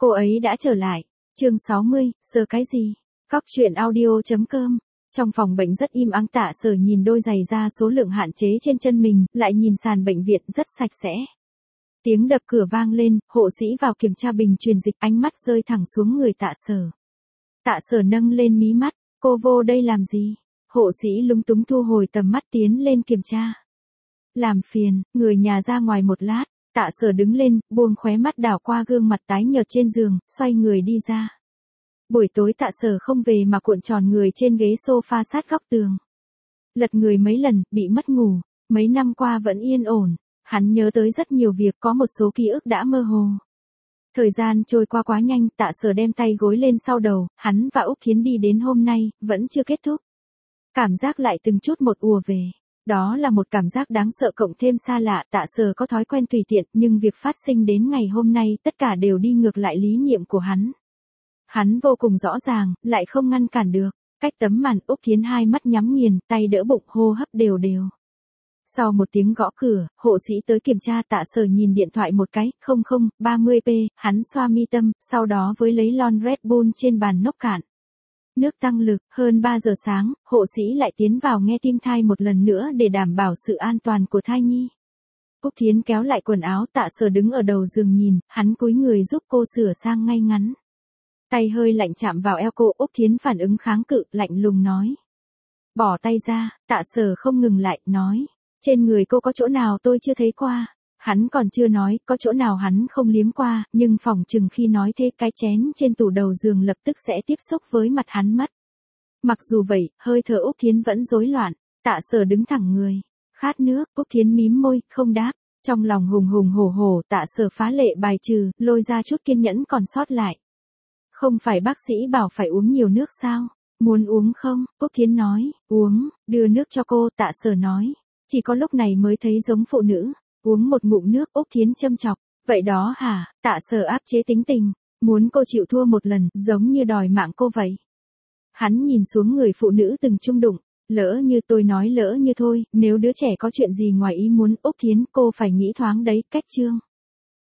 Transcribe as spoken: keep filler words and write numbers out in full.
Cô ấy đã trở lại. Chương sáu mươi, sờ cái gì? Cóc truyện audio chấm com. Trong phòng bệnh rất im ắng, Tạ Sở nhìn đôi giày da số lượng hạn chế trên chân mình, lại nhìn sàn bệnh viện rất sạch sẽ. Tiếng đập cửa vang lên, hộ sĩ vào kiểm tra bình truyền dịch, ánh mắt rơi thẳng xuống người Tạ Sở. Tạ Sở nâng lên mí mắt, cô vô đây làm gì? Hộ sĩ lúng túng thu hồi tầm mắt tiến lên kiểm tra. Làm phiền, người nhà ra ngoài một lát. Tạ Sở đứng lên, buông khóe mắt đảo qua gương mặt tái nhợt trên giường, xoay người đi ra. Buổi tối Tạ Sở không về mà cuộn tròn người trên ghế sofa sát góc tường. Lật người mấy lần, bị mất ngủ, mấy năm qua vẫn yên ổn, hắn nhớ tới rất nhiều việc, có một số ký ức đã mơ hồ. Thời gian trôi qua quá nhanh, Tạ Sở đem tay gối lên sau đầu, hắn và Úc Thiến đi đến hôm nay, vẫn chưa kết thúc. Cảm giác lại từng chút một ùa về. Đó là một cảm giác đáng sợ cộng thêm xa lạ. Tạ Sở có thói quen tùy tiện, nhưng việc phát sinh đến ngày hôm nay tất cả đều đi ngược lại lý niệm của hắn. Hắn vô cùng rõ ràng, lại không ngăn cản được. Cách tấm màn, Úc Thiến hai mắt nhắm nghiền, tay đỡ bụng, hô hấp đều đều. Sau một tiếng gõ cửa, hộ sĩ tới kiểm tra. Tạ Sở nhìn điện thoại một cái, không không, ba mươi p, hắn xoa mi tâm, sau đó với lấy lon Red Bull trên bàn nốc cạn. Nước tăng lực, hơn ba giờ sáng, hộ sĩ lại tiến vào nghe tim thai một lần nữa để đảm bảo sự an toàn của thai nhi. Úc Thiến kéo lại quần áo, Tạ Sở đứng ở đầu giường nhìn, hắn cúi người giúp cô sửa sang ngay ngắn. Tay hơi lạnh chạm vào eo cô, Úc Thiến phản ứng kháng cự, lạnh lùng nói. Bỏ tay ra. Tạ Sở không ngừng lại, nói. Trên người cô có chỗ nào tôi chưa thấy qua. Hắn còn chưa nói, có chỗ nào hắn không liếm qua, nhưng phỏng chừng khi nói thế cái chén trên tủ đầu giường lập tức sẽ tiếp xúc với mặt hắn mất. Mặc dù vậy, hơi thở Úc Thiến vẫn rối loạn. Tạ Sở đứng thẳng người. Khát nước, Úc Thiến mím môi, không đáp. Trong lòng hùng hùng hổ hổ, Tạ Sở phá lệ bài trừ, lôi ra chút kiên nhẫn còn sót lại. Không phải bác sĩ bảo phải uống nhiều nước sao? Muốn uống không? Úc Thiến nói. Uống, đưa nước cho cô. Tạ Sở nói. Chỉ có lúc này mới thấy giống phụ nữ. Uống một ngụm nước, Úc Thiến châm chọc. Vậy đó hả? Tạ Sở áp chế tính tình. Muốn cô chịu thua một lần, giống như đòi mạng cô vậy. Hắn nhìn xuống người phụ nữ từng chung đụng. Lỡ như tôi nói lỡ như thôi, nếu đứa trẻ có chuyện gì ngoài ý muốn, Úc Thiến, cô phải nghĩ thoáng đấy, cách chương.